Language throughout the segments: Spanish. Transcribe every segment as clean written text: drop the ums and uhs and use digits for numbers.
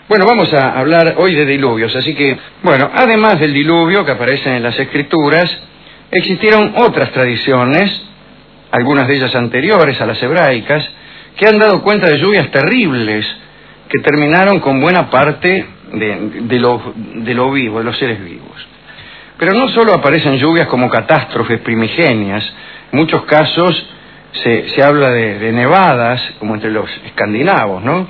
Bueno, vamos a hablar hoy de diluvios, así que, bueno, además del diluvio que aparece en las Escrituras, existieron otras tradiciones, algunas de ellas anteriores a las hebraicas, que han dado cuenta de lluvias terribles que terminaron con buena parte de lo vivo, de los seres vivos. Pero no solo aparecen lluvias como catástrofes primigenias, en muchos casos se habla de nevadas, como entre los escandinavos, ¿no?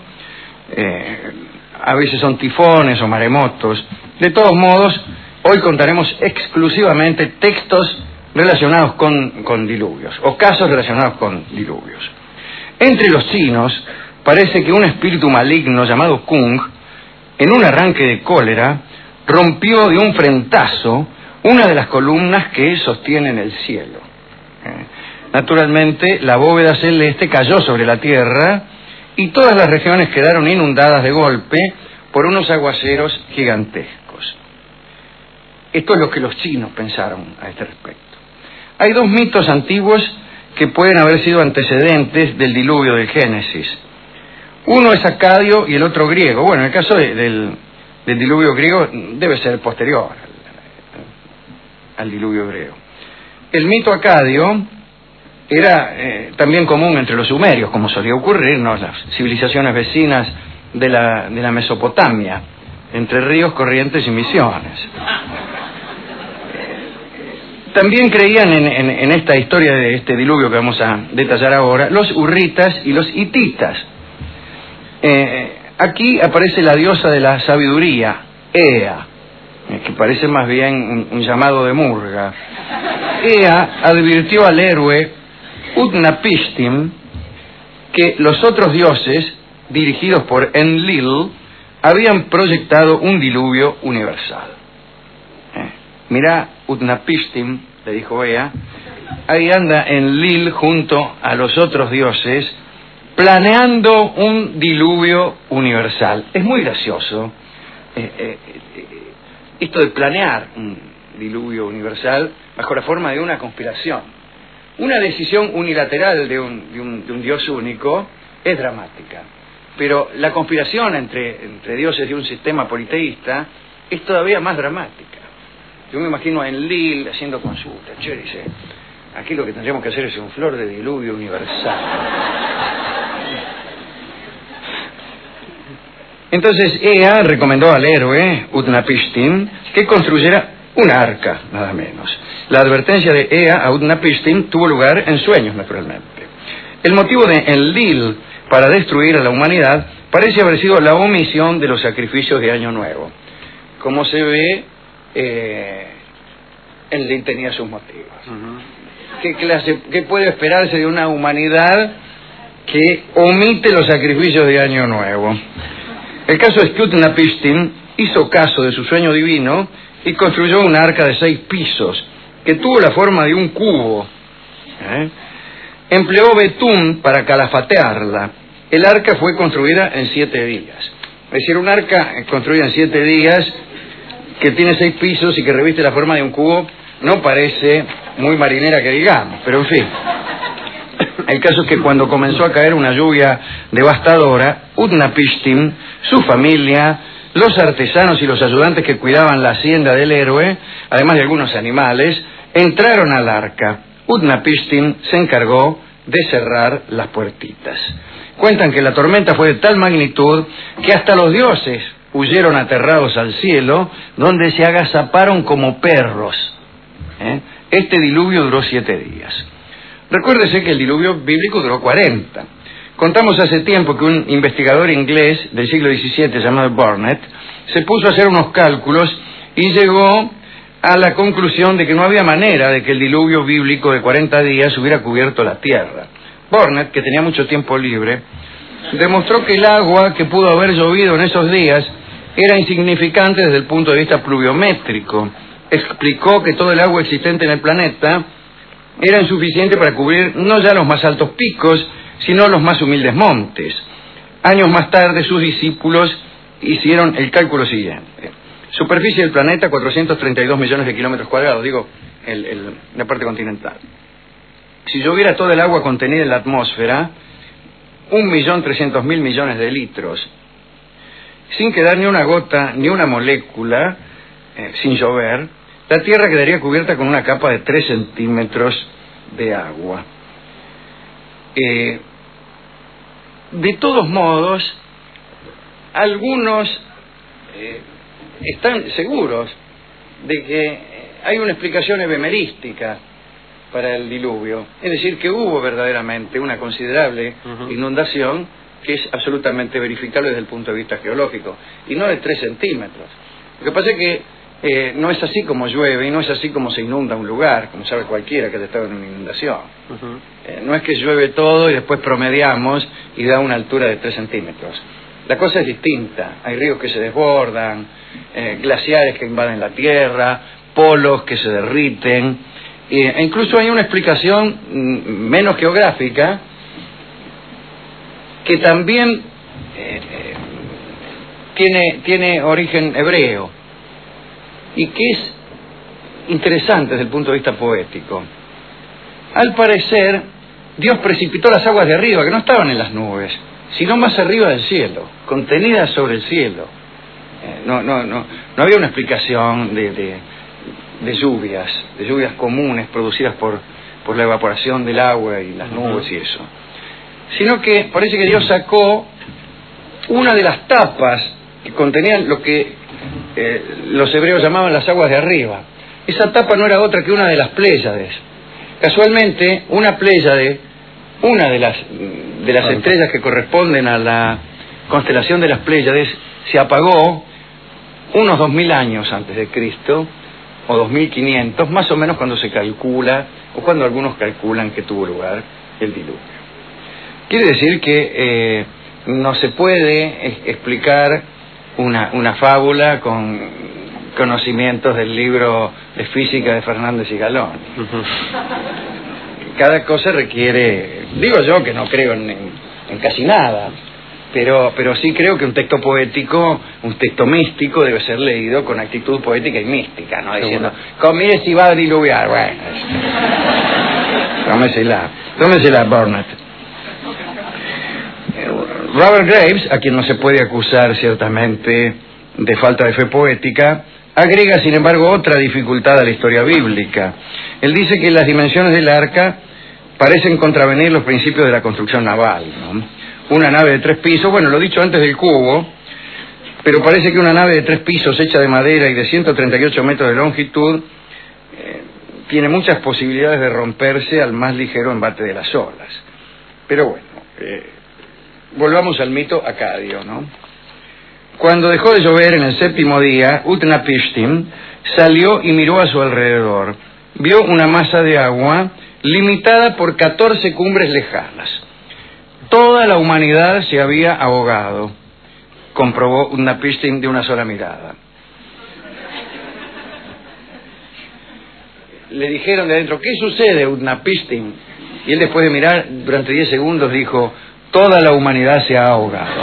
A veces son tifones o maremotos. De todos modos, hoy contaremos exclusivamente textos relacionados con diluvios, o casos relacionados con diluvios. Entre los chinos, parece que un espíritu maligno llamado Kung, en un arranque de cólera, rompió de un frentazo una de las columnas que sostienen el cielo. Naturalmente, la bóveda celeste cayó sobre la tierra y todas las regiones quedaron inundadas de golpe por unos aguaceros gigantescos. Esto es lo que los chinos pensaron a este respecto. Hay dos mitos antiguos que pueden haber sido antecedentes del diluvio del Génesis. Uno es acadio y el otro griego. Bueno, en el caso del diluvio griego debe ser posterior al diluvio griego. El mito acadio era también común entre los sumerios, como solía ocurrir, ¿no? Las civilizaciones vecinas de la Mesopotamia, entre ríos, corrientes y misiones. También creían en esta historia de este diluvio que vamos a detallar ahora, los hurritas y los hititas. Aquí aparece la diosa de la sabiduría, Ea, que parece más bien un llamado de murga. Ea advirtió al héroe Utnapishtim que los otros dioses, dirigidos por Enlil, habían proyectado un diluvio universal. Mirá, Utnapishtim, le dijo Ea, ahí anda Enlil junto a los otros dioses, planeando un diluvio universal. Es muy gracioso esto de planear un diluvio universal bajo la forma de una conspiración. Una decisión unilateral de un dios único es dramática, pero la conspiración entre dioses de un sistema politeísta es todavía más dramática. Yo me imagino a Enlil haciendo consulta. Che, dice, aquí lo que tendríamos que hacer es un flor de diluvio universal. Entonces Ea recomendó al héroe Utnapishtim que construyera un arca, nada menos. La advertencia de Ea a Utnapishtim tuvo lugar en sueños, naturalmente. El motivo de Enlil para destruir a la humanidad parece haber sido la omisión de los sacrificios de Año Nuevo. Como se ve, Enlil tenía sus motivos. ¿Qué puede esperarse de una humanidad que omite los sacrificios de Año Nuevo? El caso es que Utnapishtim hizo caso de su sueño divino y construyó una arca de 6 pisos que tuvo la forma de un cubo. Empleó betún para calafatearla. El arca fue construida en 7 días. Es decir, una arca construida en 7 días que tiene 6 pisos y que reviste la forma de un cubo no parece muy marinera que digamos, pero en fin. El caso es que cuando comenzó a caer una lluvia devastadora, Utnapishtim, su familia, los artesanos y los ayudantes que cuidaban la hacienda del héroe, además de algunos animales, entraron al arca. Utnapishtim se encargó de cerrar las puertitas. Cuentan que la tormenta fue de tal magnitud que hasta los dioses huyeron aterrados al cielo, donde se agazaparon como perros. Este diluvio duró 7 días. Recuérdese que el diluvio bíblico duró 40. Contamos hace tiempo que un investigador inglés del siglo XVII llamado Burnet se puso a hacer unos cálculos y llegó a la conclusión de que no había manera de que el diluvio bíblico de 40 días hubiera cubierto la tierra. Burnet, que tenía mucho tiempo libre, demostró que el agua que pudo haber llovido en esos días era insignificante desde el punto de vista pluviométrico. Explicó que todo el agua existente en el planeta era insuficiente para cubrir no ya los más altos picos, sino los más humildes montes. Años más tarde, sus discípulos hicieron el cálculo siguiente. Superficie del planeta, 432 millones de kilómetros cuadrados, digo, la parte continental. Si lloviera toda el agua contenida en la atmósfera, 1.300.000 millones de litros. sin quedar ni una gota, ni una molécula, sin llover, la Tierra quedaría cubierta con una capa de 3 centímetros de agua. De todos modos, algunos están seguros de que hay una explicación ebemerística para el diluvio, es decir, que hubo verdaderamente una considerable inundación que es absolutamente verificable desde el punto de vista geológico, y no de 3 centímetros. Lo que pasa es que no es así como llueve y no es así como se inunda un lugar, como sabe cualquiera que haya estado en una inundación. No es que llueve todo y después promediamos y da una altura de 3 centímetros. La cosa es distinta. Hay ríos que se desbordan, glaciares que invaden la tierra, polos que se derriten, e incluso hay una explicación menos geográfica que también tiene origen hebreo y que es interesante desde el punto de vista poético. Al parecer, Dios precipitó las aguas de arriba, que no estaban en las nubes, sino más arriba del cielo, contenidas sobre el cielo. No había una explicación de lluvias comunes producidas por la evaporación del agua y las nubes y eso, sino que parece que Dios sacó una de las tapas que contenían lo que los hebreos llamaban las aguas de arriba. Esa tapa no era otra que una de las Pléyades. Casualmente, una Pléyade, una de las estrellas que corresponden a la constelación de las Pléyades, se apagó unos 2000 años antes de Cristo, o 2500, más o menos cuando se calcula, o cuando algunos calculan que tuvo lugar el diluvio. Quiere decir que no se puede explicar una fábula con conocimientos del libro de física de Fernández y Galón. Cada cosa requiere, digo yo que no creo en casi nada, pero sí creo que un texto poético, un texto místico debe ser leído con actitud poética y mística, no diciendo, mire si va a diluviar, bueno, tómesela Burnett. Robert Graves, a quien no se puede acusar ciertamente de falta de fe poética, agrega sin embargo otra dificultad a la historia bíblica. Él dice que las dimensiones del arca parecen contravenir los principios de la construcción naval, ¿no? Una nave de 3 pisos, bueno, lo dicho antes del cubo, pero parece que una nave de 3 pisos hecha de madera y de 138 metros de longitud tiene muchas posibilidades de romperse al más ligero embate de las olas. Pero bueno, volvamos al mito acadio, ¿no? Cuando dejó de llover en el 7º día, Utnapishtim salió y miró a su alrededor. Vio una masa de agua limitada por 14 cumbres lejanas. Toda la humanidad se había ahogado, comprobó Utnapishtim de una sola mirada. Le dijeron de adentro, ¿qué sucede, Utnapishtim? Y él, después de mirar durante 10 segundos, dijo, toda la humanidad se ha ahogado.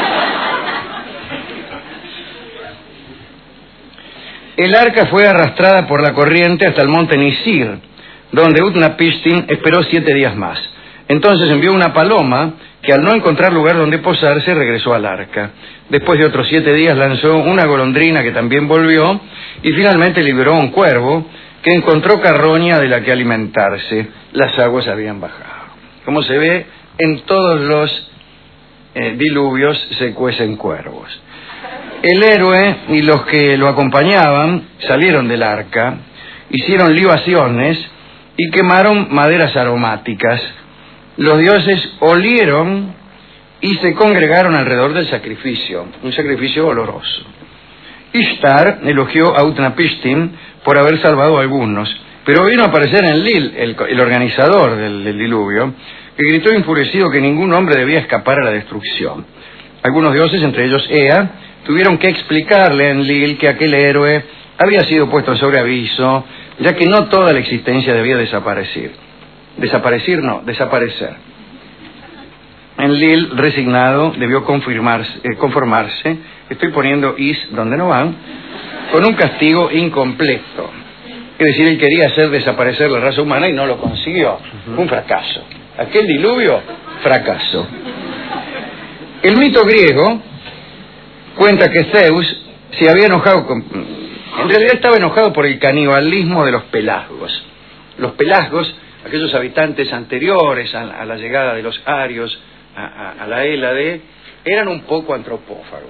El arca fue arrastrada por la corriente hasta el monte Nisir, donde Utnapishtim esperó 7 días más. Entonces envió una paloma que, al no encontrar lugar donde posarse, regresó al arca. Después de otros 7 días lanzó una golondrina que también volvió, y finalmente liberó un cuervo que encontró carroña de la que alimentarse. Las aguas habían bajado. Como se ve, en todos los diluvios se cuecen cuervos. El héroe y los que lo acompañaban salieron del arca, hicieron libaciones y quemaron maderas aromáticas. Los dioses olieron y se congregaron alrededor del sacrificio, un sacrificio oloroso. Ishtar elogió a Utnapishtim por haber salvado a algunos, pero vino a aparecer Enlil, el organizador del diluvio, que gritó enfurecido que ningún hombre debía escapar a la destrucción. Algunos dioses, entre ellos Ea, tuvieron que explicarle a Enlil que aquel héroe había sido puesto sobre aviso, ya que no toda la existencia debía desaparecer. Desaparecer. Enlil, resignado, debió conformarse, estoy poniendo is donde no van, con un castigo incompleto. Es decir, él quería hacer desaparecer la raza humana y no lo consiguió. Fue un fracaso. Aquel diluvio, fracaso. El mito griego cuenta que Zeus se había enojado en realidad estaba enojado por el canibalismo de los pelasgos. Los pelasgos, aquellos habitantes anteriores a la llegada de los arios a la Hélade, eran un poco antropófagos.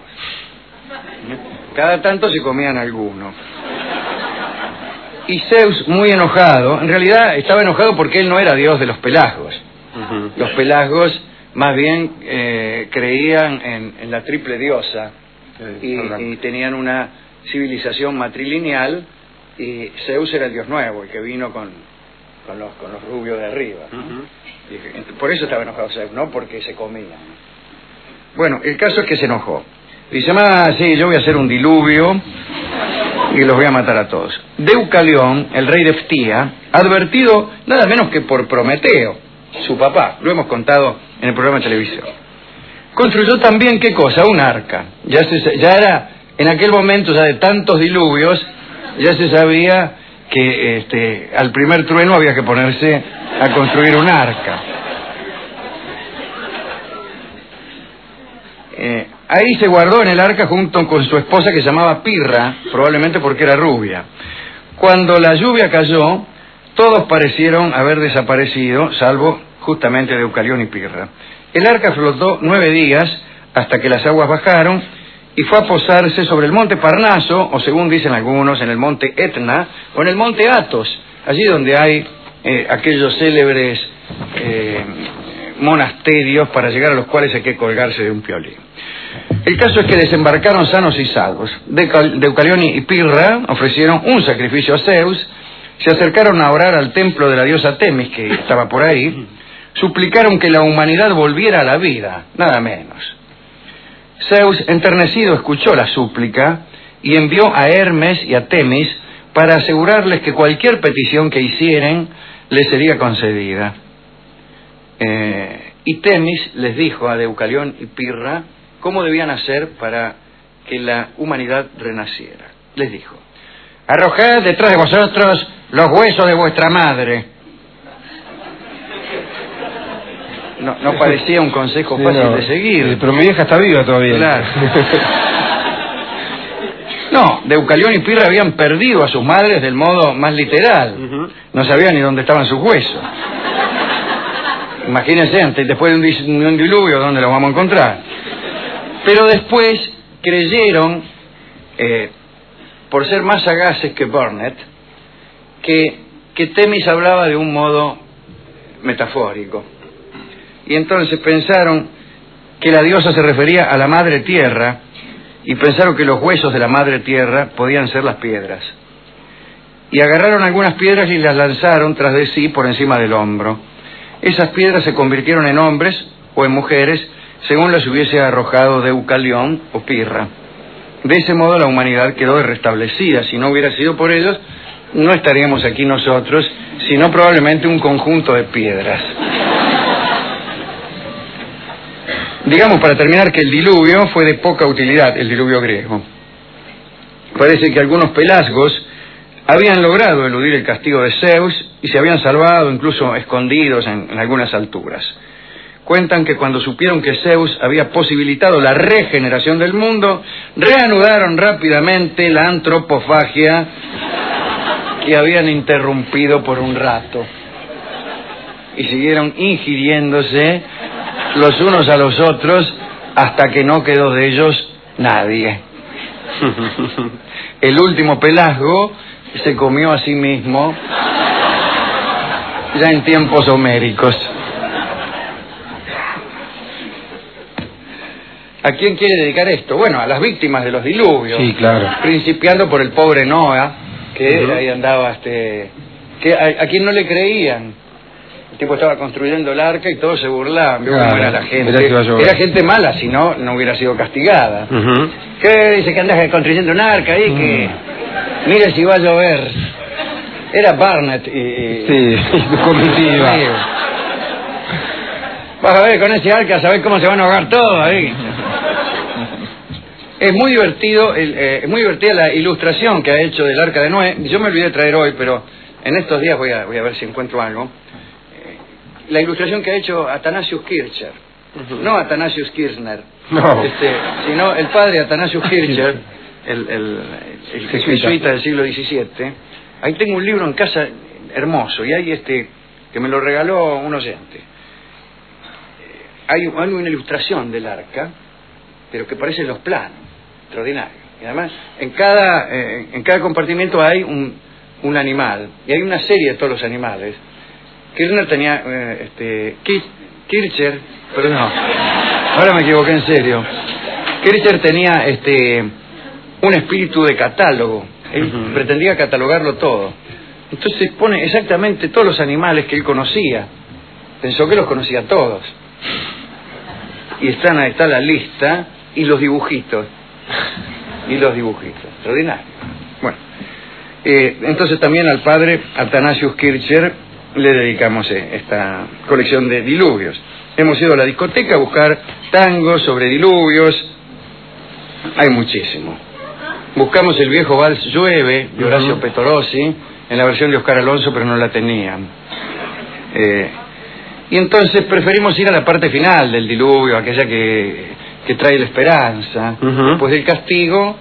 Cada tanto se comían alguno. Y Zeus, muy enojado, en realidad estaba enojado porque él no era dios de los pelasgos. Los pelasgos más bien creían en la triple diosa y tenían una civilización matrilineal, y Zeus era el dios nuevo, el que vino con los rubios de arriba. Y por eso estaba enojado Zeus, no porque se comían. Bueno, el caso es que se enojó. Dice, sí, yo voy a hacer un diluvio y los voy a matar a todos. Deucalión, el rey de Ptía, advertido nada menos que por Prometeo, su papá, lo hemos contado en el programa de televisión, construyó también, ¿qué cosa? Un arca. Ya era, en aquel momento, ya de tantos diluvios, ya se sabía que al primer trueno había que ponerse a construir un arca. Ahí se guardó en el arca junto con su esposa, que se llamaba Pirra, probablemente porque era rubia. Cuando la lluvia cayó, todos parecieron haber desaparecido, salvo justamente Deucalión y Pirra. El arca flotó 9 días hasta que las aguas bajaron y fue a posarse sobre el monte Parnaso, o según dicen algunos, en el monte Etna, o en el monte Athos, allí donde hay aquellos célebres monasterios para llegar a los cuales hay que colgarse de un piolín. El caso es que desembarcaron sanos y salvos. Deucalión y Pirra ofrecieron un sacrificio a Zeus, se acercaron a orar al templo de la diosa Temis, que estaba por ahí, suplicaron que la humanidad volviera a la vida, nada menos. Zeus, enternecido, escuchó la súplica y envió a Hermes y a Temis para asegurarles que cualquier petición que hicieran les sería concedida. Y Temis les dijo a Deucalión y Pirra cómo debían hacer para que la humanidad renaciera. Les dijo: arrojad detrás de vosotros los huesos de vuestra madre. No parecía un consejo fácil de seguir. Pero mi vieja está viva todavía. Claro. No, Deucalión y Pirra habían perdido a sus madres del modo más literal. No sabían ni dónde estaban sus huesos. Imagínense, después de un diluvio, ¿dónde los vamos a encontrar? Pero después creyeron, por ser más sagaces que Burnett, que Temis hablaba de un modo metafórico. Y entonces pensaron que la diosa se refería a la madre tierra, y pensaron que los huesos de la madre tierra podían ser las piedras. Y agarraron algunas piedras y las lanzaron tras de sí por encima del hombro. Esas piedras se convirtieron en hombres o en mujeres, según las hubiese arrojado Deucalión o Pirra. De ese modo la humanidad quedó restablecida. Si no hubiera sido por ellos, no estaríamos aquí nosotros, sino probablemente un conjunto de piedras. Digamos, para terminar, que el diluvio fue de poca utilidad, el diluvio griego. Parece que algunos pelasgos habían logrado eludir el castigo de Zeus y se habían salvado, incluso escondidos en algunas alturas. Cuentan que cuando supieron que Zeus había posibilitado la regeneración del mundo, reanudaron rápidamente la antropofagia que habían interrumpido por un rato. Y siguieron ingiriéndose los unos a los otros hasta que no quedó de ellos nadie. El último pelasgo se comió a sí mismo ya en tiempos homéricos. ¿A quién quiere dedicar esto? Bueno, a las víctimas de los diluvios. Sí, claro. Principiando por el pobre Noah, que ahí andaba, que a quien no le creían. El tipo estaba construyendo el arca y todos se burlaban. Vio cómo era la gente. Era gente mala, si no, no hubiera sido castigada. ¿Qué dice que andas construyendo un arca ahí? Que mire si va a llover. Era Barnett y sí, comitiva. Vas a ver con ese arca, sabés cómo se van a ahogar todos ahí. Es muy divertido, es muy divertida la ilustración que ha hecho del arca de Noé. Yo me olvidé de traer hoy, pero en estos días voy a ver si encuentro algo. La ilustración que ha hecho Athanasius Kircher, no Athanasius Kirchner. No. Sino el padre Athanasius Kircher, el jesuita del siglo XVII. Ahí tengo un libro en casa hermoso, y hay que me lo regaló un oyente. Hay una ilustración del arca, pero que parecen los planos, extraordinario. Y además, en cada compartimiento hay un animal, y hay una serie de todos los animales. Kirchner tenía, Kircher, pero no, ahora me equivoqué en serio. Kircher tenía un espíritu de catálogo. Él pretendía catalogarlo todo. Entonces pone exactamente todos los animales que él conocía. Pensó que los conocía todos. Y está la lista y los dibujitos. Extraordinario. Bueno, entonces también al padre Athanasius Kircher le dedicamos esta colección de diluvios. Hemos ido a la discoteca a buscar tangos sobre diluvios. Hay muchísimo. Buscamos el viejo vals Llueve de Horacio Pettorossi en la versión de Oscar Alonso, pero no la tenían. Y entonces preferimos ir a la parte final del diluvio, aquella que trae la esperanza. Después del castigo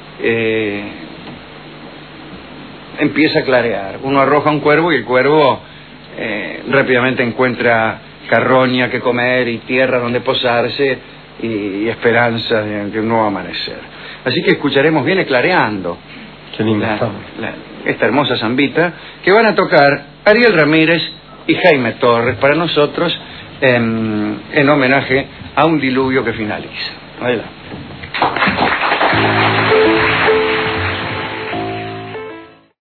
empieza a clarear. Uno arroja un cuervo y el cuervo rápidamente encuentra carroña que comer y tierra donde posarse y esperanza de un nuevo amanecer. Así que escucharemos Viene Clareando. Qué linda esta hermosa zambita que van a tocar Ariel Ramírez y Jaime Torres para nosotros en homenaje a un diluvio que finaliza. Adelante.